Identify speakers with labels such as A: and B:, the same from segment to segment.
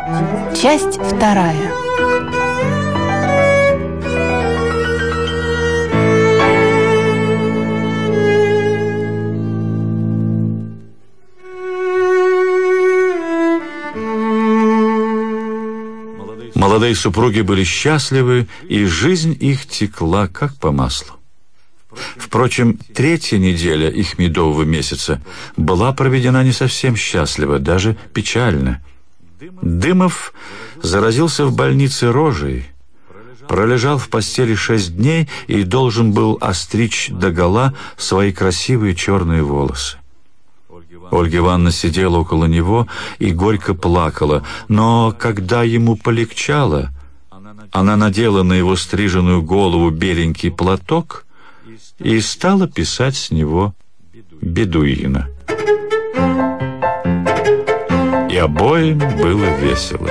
A: Часть вторая.
B: Молодые супруги были счастливы, и жизнь их текла как по маслу. Впрочем, третья неделя их медового месяца была проведена не совсем счастливо, даже печально. Дымов заразился в больнице рожей, пролежал в постели 6 дней и должен был остричь догола свои красивые черные волосы. Ольга Ивановна сидела около него и горько плакала, но когда ему полегчало, она надела на его стриженную голову беленький платок и стала писать с него бедуина. И обоим было весело.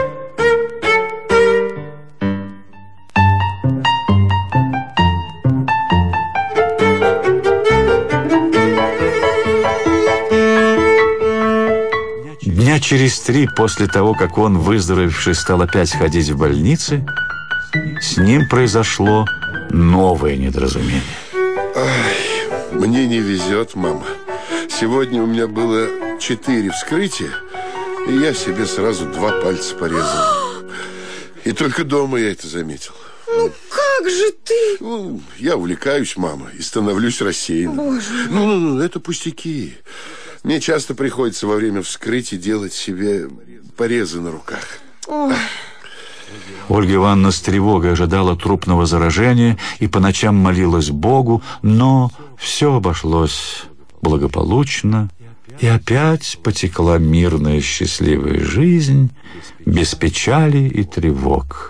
B: Дня через 3 после того, как он, выздоровевший, стал опять ходить в больнице, с ним произошло новое недоразумение.
C: Ай, мне не везет, мама. Сегодня у меня было 4 вскрытия, и я себе сразу 2 пальца порезал. И только дома я это заметил.
D: Ну, как же ты?
C: Ну, я увлекаюсь, мама, и становлюсь рассеянным.
D: Боже мой.
C: Ну, это пустяки. Мне часто приходится во время вскрытия делать себе порезы на руках.
D: Ой.
B: Ольга Ивановна с тревогой ожидала трупного заражения и по ночам молилась Богу, но все обошлось благополучно, и опять потекла мирная счастливая жизнь без печали и тревог.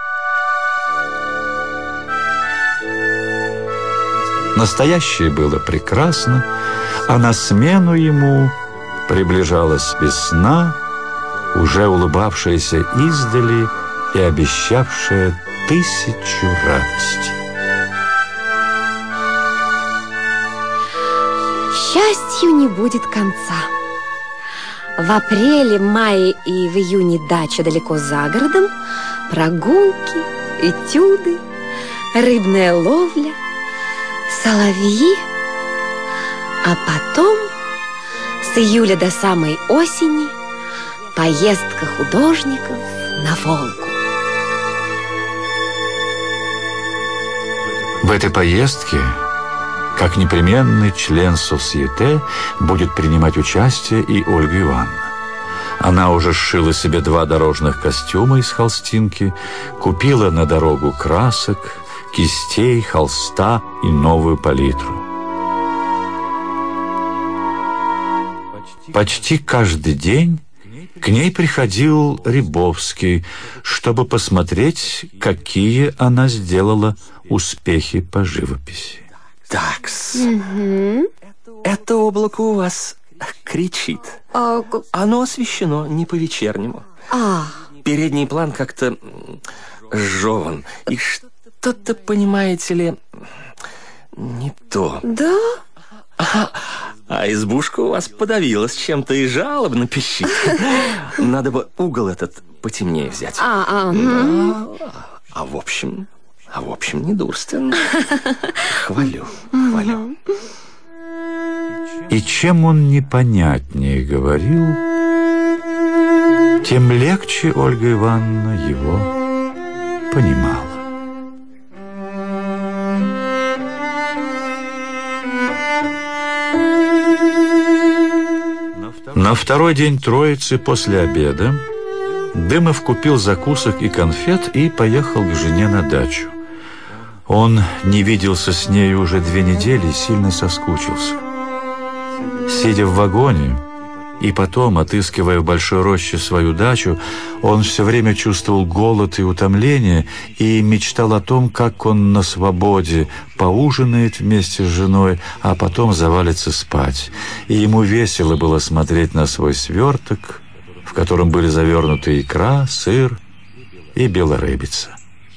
B: Настоящее было прекрасно, а на смену ему приближалась весна, уже улыбавшаяся издали и обещавшая 1000 радостей.
D: Счастью не будет конца. В апреле, мае и в июне дача далеко за городом, прогулки, этюды, рыбная ловля, соловьи, а потом с июля до самой осени поездка художников на Волгу.
B: В этой поездке, как непременный член Совсьете, будет принимать участие и Ольга Ивановна. Она уже сшила себе 2 дорожных костюма из холстинки, купила на дорогу красок, кистей, холста и новую палитру. Почти каждый день к ней приходил Рябовский, чтобы посмотреть, какие она сделала успехи по живописи.
E: Такс. Это облако у вас кричит. Оно освещено не по-вечернему. Передний план как-то сжёван. И что-то, понимаете ли, не то.
D: Да?
E: А избушка у вас подавилась чем-то и жалобно пищит. Надо бы угол этот потемнее взять. А в общем, недурственно. Хвалю.
B: И чем он непонятнее говорил, тем легче Ольга Ивановна его понимала. На второй день Троицы после обеда Дымов купил закусок и конфет и поехал к жене на дачу. Он не виделся с нею уже 2 недели и сильно соскучился. Сидя в вагоне и потом, отыскивая в Большой Роще свою дачу, он все время чувствовал голод и утомление и мечтал о том, как он на свободе поужинает вместе с женой, а потом завалится спать. И ему весело было смотреть на свой сверток, в котором были завернуты икра, сыр и белорыбица.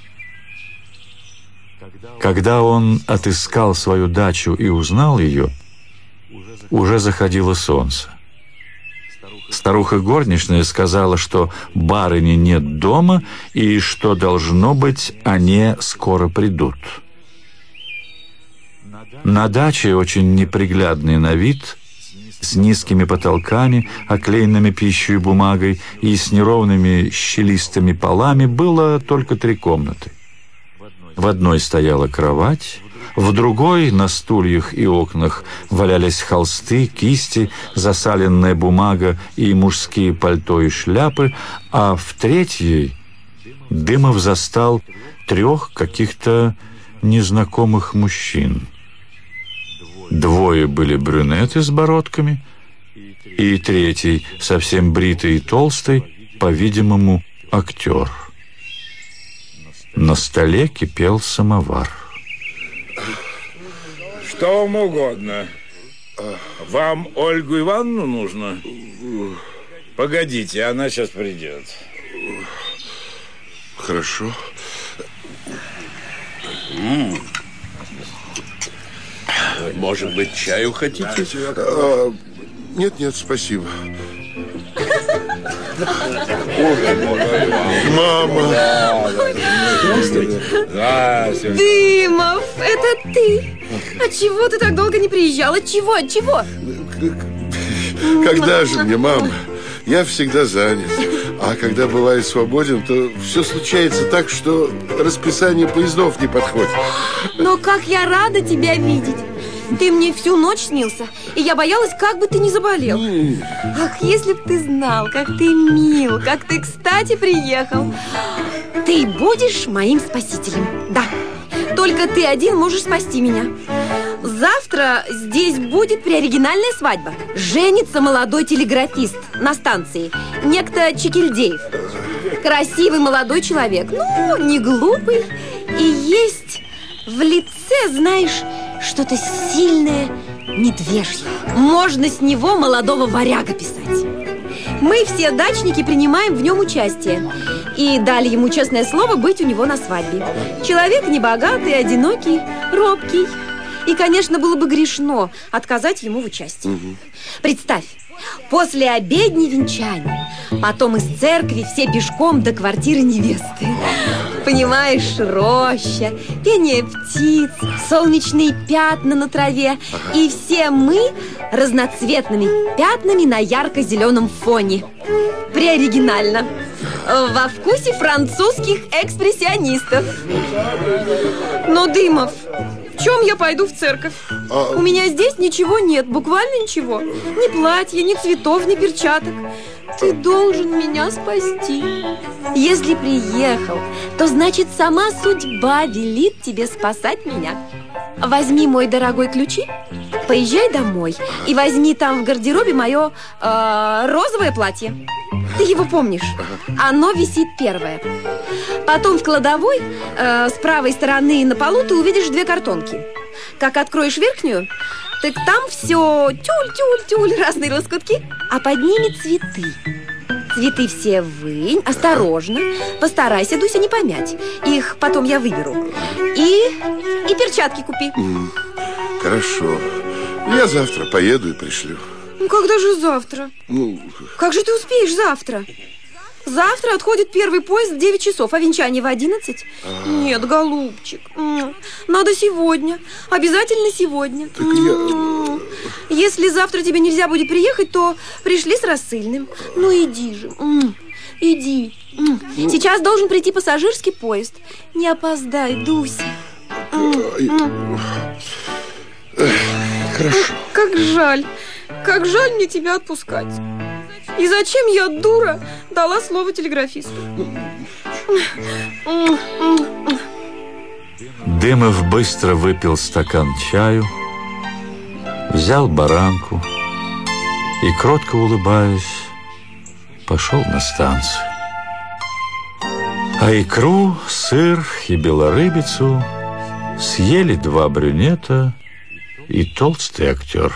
B: Когда он отыскал свою дачу и узнал ее, уже заходило солнце. Старуха горничная сказала, что барыни нет дома и что, должно быть, они скоро придут. На даче, очень неприглядный на вид, с низкими потолками, оклеенными пищей бумагой и с неровными щелистыми полами, было только 3 комнаты. В одной стояла кровать, в другой на стульях и окнах валялись холсты, кисти, засаленная бумага и мужские пальто и шляпы, а в третьей Дымов застал 3 каких-то незнакомых мужчин. 2 были брюнеты с бородками, и 3, совсем бритый и толстый, по-видимому, актер. На столе кипел самовар.
F: Что вам угодно? Вам Ольгу Ивановну нужно? Погодите, она сейчас придет.
C: Хорошо.
F: Может быть, чаю хотите?
C: Нет, спасибо. Мама!
D: Дымов, это ты? А чего ты так долго не приезжал? От чего?
C: Когда же мне, мама? Я всегда занят. А когда бываю свободен, то все случается так, что расписание поездов не подходит.
D: Но как я рада тебя видеть. Ты мне всю ночь снился, и я боялась, как бы ты не заболел. Ах, если б ты знал, как ты мил, как ты кстати приехал. Ты будешь моим спасителем, да. Только ты один можешь спасти меня. Завтра здесь будет преоригинальная свадьба. Женится молодой телеграфист на станции, некто Чекильдеев. Красивый молодой человек, ну, не глупый. И есть в лице, знаешь, что-то сильное, медвежье. Можно с него молодого варяга писать. Мы все дачники принимаем в нем участие и дали ему честное слово быть у него на свадьбе. Человек небогатый, одинокий, робкий. И, конечно, было бы грешно отказать ему в участии. Представь, после обедни венчания, потом из церкви все пешком до квартиры невесты. Понимаешь, роща, пение птиц, солнечные пятна на траве. И все мы разноцветными пятнами на ярко-зеленом фоне. Преоригинально. Во вкусе французских экспрессионистов. Но, Дымов, в чем я пойду в церковь? У меня здесь ничего нет, буквально ничего. Ни платья, ни цветов, ни перчаток. Ты должен меня спасти. Если приехал, то значит сама судьба велит тебе спасать меня. Возьми, мой дорогой, ключи, поезжай домой и возьми там в гардеробе мое розовое платье. Ты его помнишь? Оно висит первое. Потом в кладовой с правой стороны на полу ты увидишь 2 картонки. Как откроешь верхнюю, так там все тюль-тюль-тюль, разные лоскутки, а под ними цветы. Цветы все вынь, осторожно, постарайся, Дуся, не помять. Их потом я выберу. И перчатки купи.
C: Хорошо. Я завтра поеду и пришлю.
D: Ну, когда же завтра? Как же ты успеешь завтра? Завтра отходит первый поезд в 9 часов, а венчание в 11. Нет, голубчик, надо сегодня. Обязательно сегодня.
C: Так я...
D: Если завтра тебе нельзя будет приехать, то пришли с рассыльным. Ну, иди же, иди. Сейчас должен прийти пассажирский поезд. Не опоздай, Дуся.
C: Хорошо.
D: Как жаль мне тебя отпускать. И зачем я, дура, дала слово телеграфисту?
B: Дымов быстро выпил стакан чаю, взял баранку и, кротко улыбаясь, пошел на станцию. А икру, сыр и белорыбицу съели 2 брюнета и толстый актер.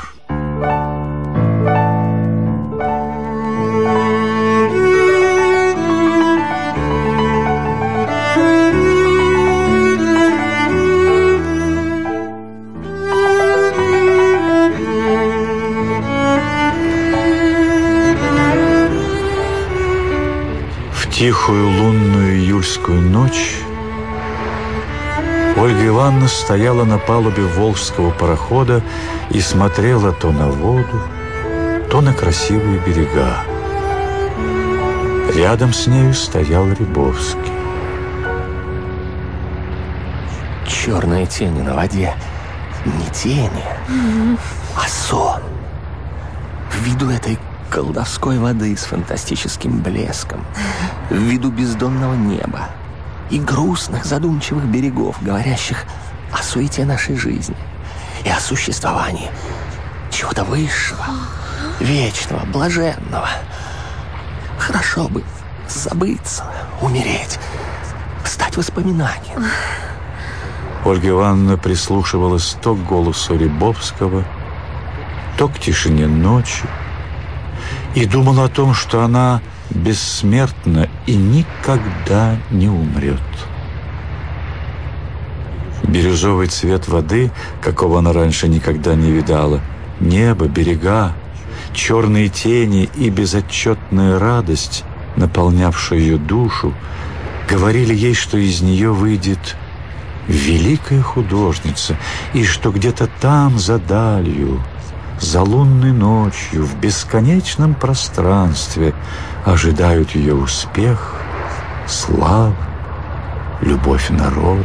B: тихую лунную июльскую ночь Ольга Ивановна стояла на палубе волжского парохода и смотрела то на воду, то на красивые берега. Рядом с нею стоял Рябовский.
E: Черные тени на воде. Не тени, а сон. В виду этой колдовской воды с фантастическим блеском, в виду бездонного неба и грустных задумчивых берегов, говорящих о суете нашей жизни и о существовании чего-то высшего, вечного, блаженного. Хорошо бы забыться, умереть, стать воспоминанием.
B: Ольга Ивановна прислушивалась то к голосу Рябовского, то к тишине ночи и думала о том, что она бессмертна и никогда не умрет. Бирюзовый цвет воды, какого она раньше никогда не видала, небо, берега, черные тени и безотчетная радость, наполнявшая ее душу, говорили ей, что из нее выйдет великая художница, и что где-то там, за далью, за лунной ночью, в бесконечном пространстве ожидают ее успех, слава, любовь народа.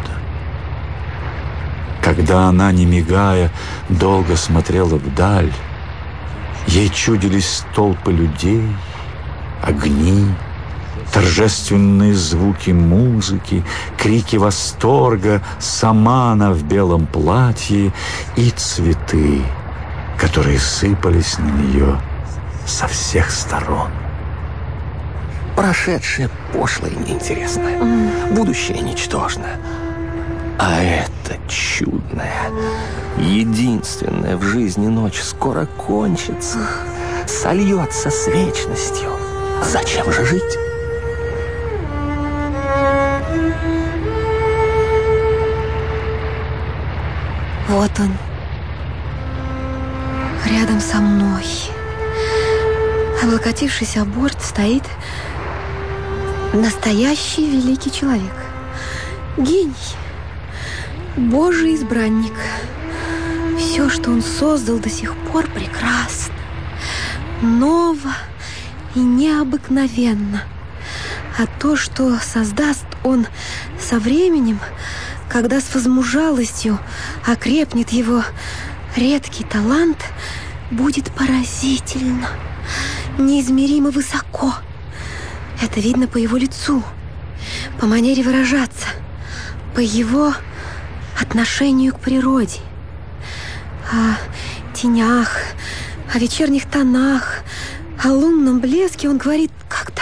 B: Когда она, не мигая, долго смотрела вдаль, ей чудились толпы людей, огни, торжественные звуки музыки, крики восторга, сама она в белом платье и цветы, которые сыпались на нее со всех сторон.
E: Прошедшее пошло и неинтересно, будущее ничтожно. А эта чудная, единственная в жизни ночь скоро кончится, сольется с вечностью. Зачем же жить?
D: Вот он, рядом со мной. Облокотившись о борт, стоит настоящий великий человек. Гений, Божий избранник. Все, что он создал до сих пор, прекрасно, ново и необыкновенно. А то, что создаст он со временем, когда с возмужалостью окрепнет его редкий талант, будет поразительно, неизмеримо высоко. Это видно по его лицу, по манере выражаться, по его отношению к природе. О тенях, о вечерних тонах, о лунном блеске он говорит как-то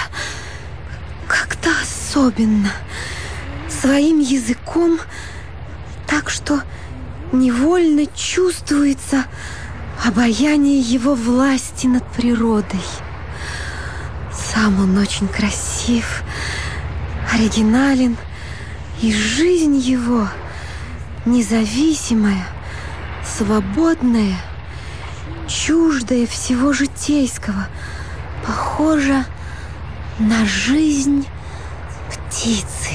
D: особенно, своим языком, так что невольно чувствуется обаяние его власти над природой. Сам он очень красив, оригинален, и жизнь его независимая, свободная, чуждая всего житейского, похожа на жизнь птицы.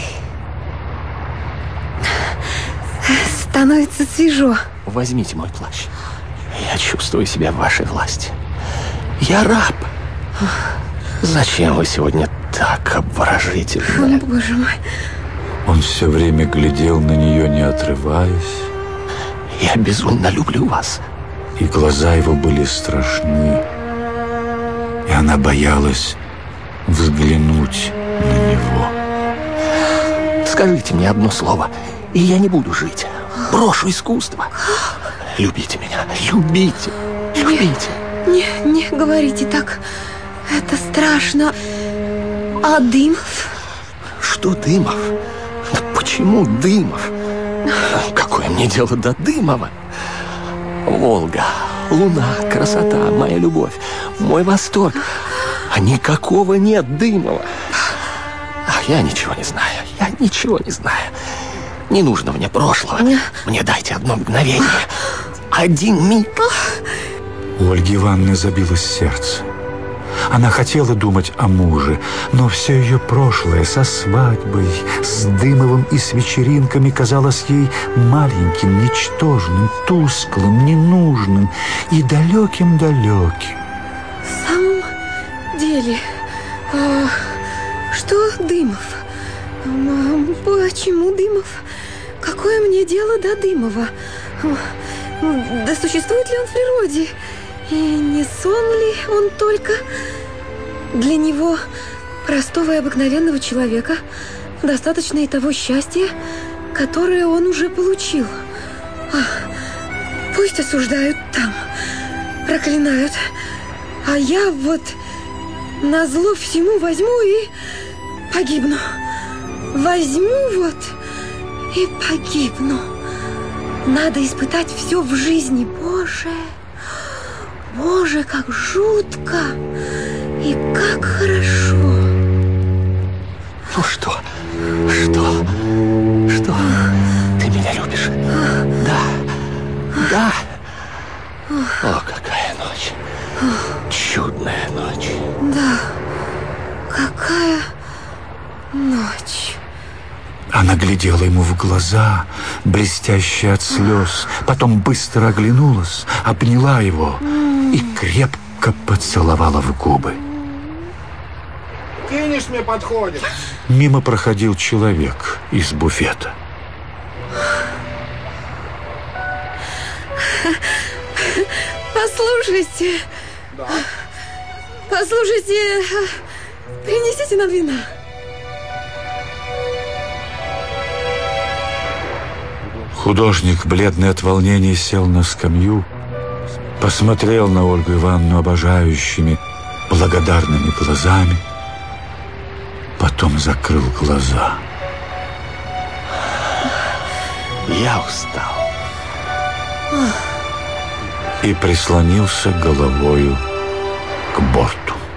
D: Становится свежо.
E: Возьмите мой плащ. Я чувствую себя в вашей власти. Я раб. Зачем вы сегодня так обворожительны?
D: О, Боже мой.
B: Он все время глядел на нее, не отрываясь.
E: Я безумно люблю вас.
B: И глаза его были страшны. И она боялась взглянуть на него.
E: Скажите мне одно слово, и я не буду жить. Брошу искусство. Любите меня, любите, любите.
D: Не говорите так. Это страшно. А Дымов?
E: Что Дымов? Да почему Дымов? Какое мне дело до Дымова? Волга, луна, красота, моя любовь, мой восторг. А никакого нет Дымова. Я ничего не знаю, я ничего не знаю. Не нужно мне прошлого. Мне дайте одно мгновение. Один миг.
B: У Ольги Ивановны забилось сердце. Она хотела думать о муже, но все ее прошлое со свадьбой, с Дымовым и с вечеринками казалось ей маленьким, ничтожным, тусклым, ненужным и далеким-далеким.
D: В самом деле, что Дымов? Почему Дымов? Какое мне дело до Дымова? Да существует ли он в природе? И не сон ли он только? Для него, простого и обыкновенного человека, достаточно и того счастья, которое он уже получил. Пусть осуждают там, проклинают, а я вот назло всему возьму и погибну. Возьму вот и погибну. Надо испытать все в жизни. Боже, Боже, как жутко и как хорошо.
E: Ну что? Ты меня любишь? Да. О, какая ночь. Чудная ночь.
D: Да, какая ночь.
B: Она глядела ему в глаза, блестящие от слез, потом быстро оглянулась, обняла его и крепко поцеловала в губы.
G: Финиш мне подходит.
B: Мимо проходил человек из буфета.
D: Послушайте.
G: Да.
D: Послушайте, принесите нам вина.
B: Художник, бледный от волнения, сел на скамью, посмотрел на Ольгу Ивановну обожающими, благодарными глазами, потом закрыл глаза.
E: Я устал.
B: И прислонился головою к борту.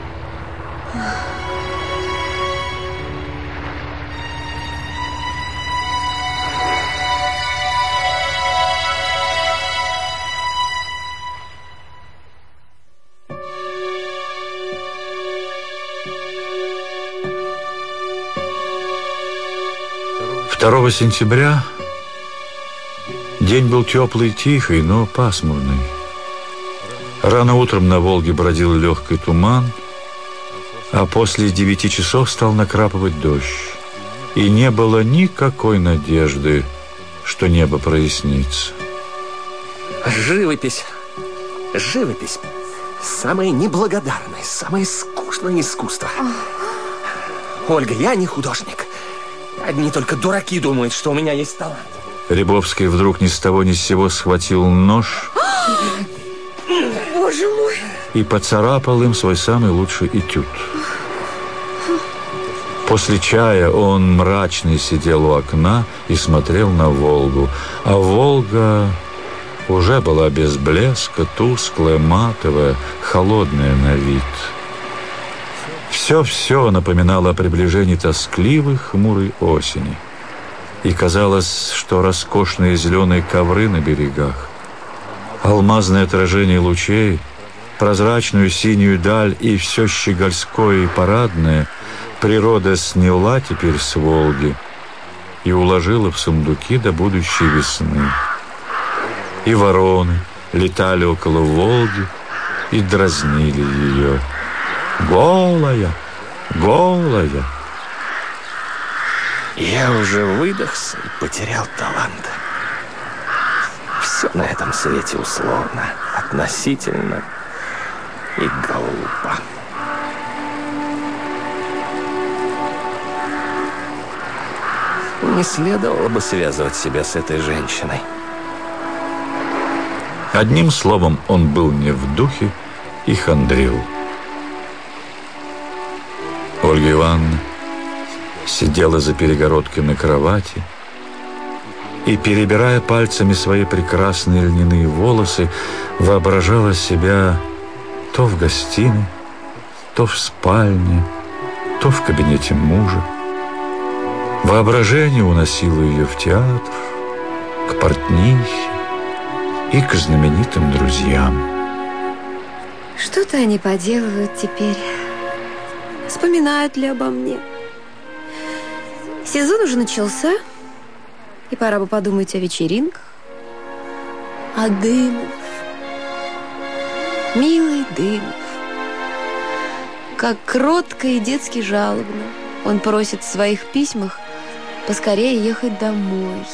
B: Второго сентября день был теплый и тихий, но пасмурный. Рано утром на Волге бродил легкий туман, а после 9 часов стал накрапывать дождь. И не было никакой надежды, что небо прояснится.
E: Живопись. Самое неблагодарное, самое скучное искусство. Ольга, я не художник. Одни только дураки думают, что у меня есть талант.
B: Рябовский вдруг ни с того ни с сего схватил нож
D: Боже мой!
B: И поцарапал им свой самый лучший этюд. После чая он мрачный сидел у окна и смотрел на Волгу. А Волга уже была без блеска, тусклая, матовая, холодная на вид. Все напоминало о приближении тоскливой, хмурой осени. И казалось, что роскошные зеленые ковры на берегах, алмазное отражение лучей, прозрачную синюю даль и все щегольское и парадное природа сняла теперь с Волги и уложила в сундуки до будущей весны. И вороны летали около Волги и дразнили ее. Голая, голая.
E: Я уже выдохся и потерял талант. Все на этом свете условно, относительно и глупо. Не следовало бы связывать себя с этой женщиной.
B: Одним словом, он был не в духе и хандрил. Ольга Ивановна сидела за перегородкой на кровати и, перебирая пальцами свои прекрасные льняные волосы, воображала себя то в гостиной, то в спальне, то в кабинете мужа. Воображение уносило ее в театр, к портнихе и к знаменитым друзьям.
D: Что-то они поделывают теперь. Вспоминают ли обо мне? Сезон уже начался, и пора бы подумать о вечеринках. А Дымов, милый Дымов, как кротко и детски жалобно он просит в своих письмах поскорее ехать домой.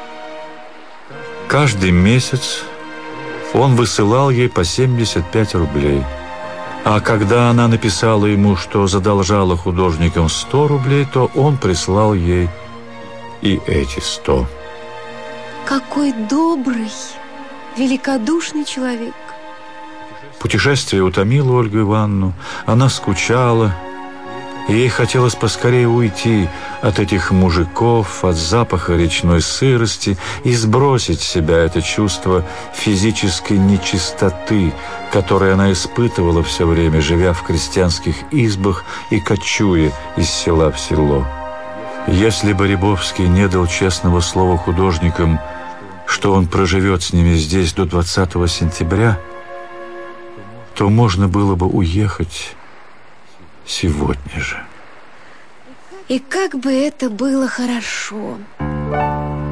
B: Каждый месяц он высылал ей по 75 рублей. А когда она написала ему, что задолжала художникам 100 рублей, то он прислал ей и эти 100.
D: Какой добрый, великодушный человек.
B: Путешествие утомило Ольгу Ивановну. Она скучала. И ей хотелось поскорее уйти от этих мужиков, от запаха речной сырости и сбросить с себя это чувство физической нечистоты, которое она испытывала все время, живя в крестьянских избах и кочуя из села в село. Если бы Рябовский не дал честного слова художникам, что он проживет с ними здесь до 20 сентября, то можно было бы уехать сегодня же.
D: И как бы это было хорошо.